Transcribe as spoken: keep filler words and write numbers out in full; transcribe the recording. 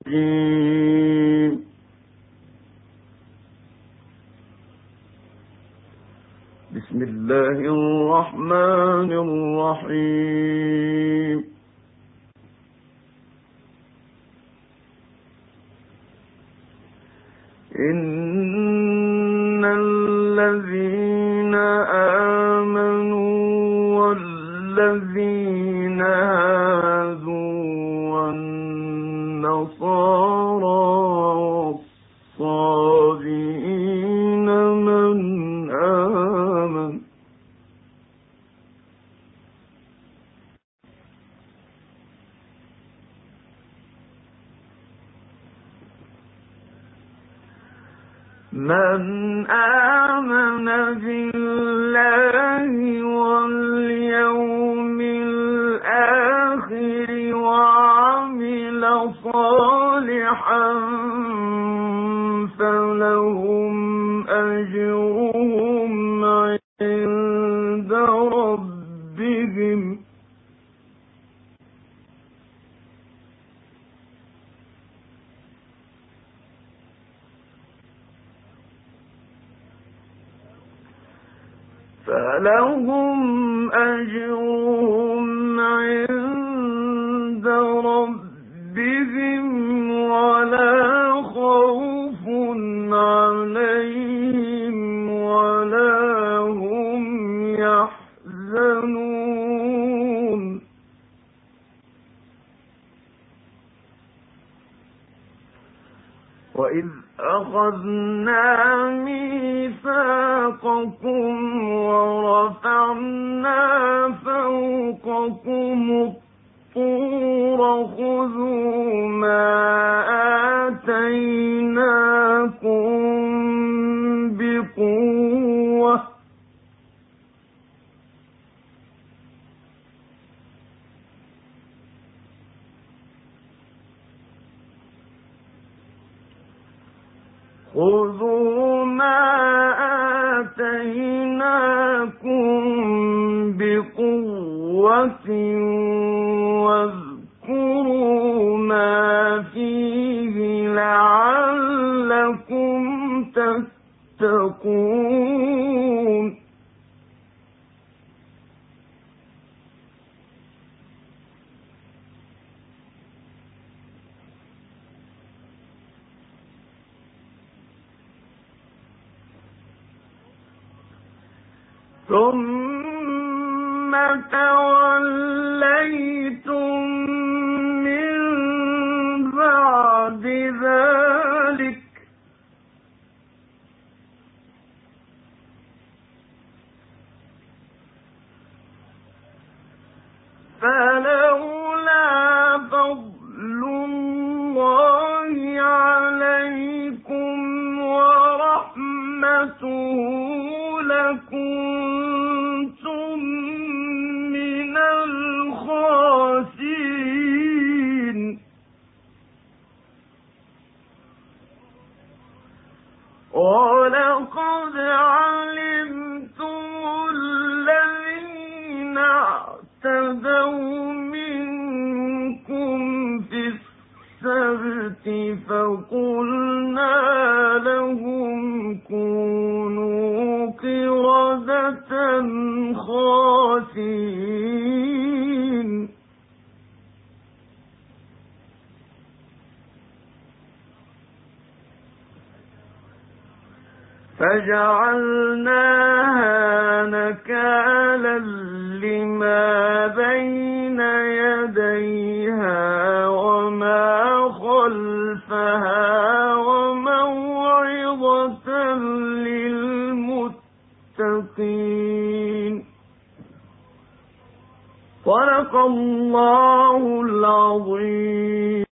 الرجيم. بسم الله الرحمن الرحيم. إن الذين آمنوا والذين هادوا والنصارى والصابئين من آمن من آمن بالله واليوم الآخر وعمل صالحا فلهم أجرهم عند ربهم فلهم أجرهم عند ربهم ولا خوف عليهم ولا هم يحزنون. وإذ أخذنا ميثاقكم ورفعنا فوقكم الطور خذوا ما آتيناكم بقوة خذوا ما آتيناكم بقوة واذكروا ما فيه لعلكم تتقون. ثم توليتم من بعد ذلك فلولا فضل الله عليكم ورحمته لكنتم من الخاسرين. ولقد علمتم الذين اعتدوا منكم في السبت فقلنا لهم كونوا قردة خاسئين. فجعلناها نكالا لما بين يديها وما خلفها وموعظة للمتقين. صدق الله العظيم.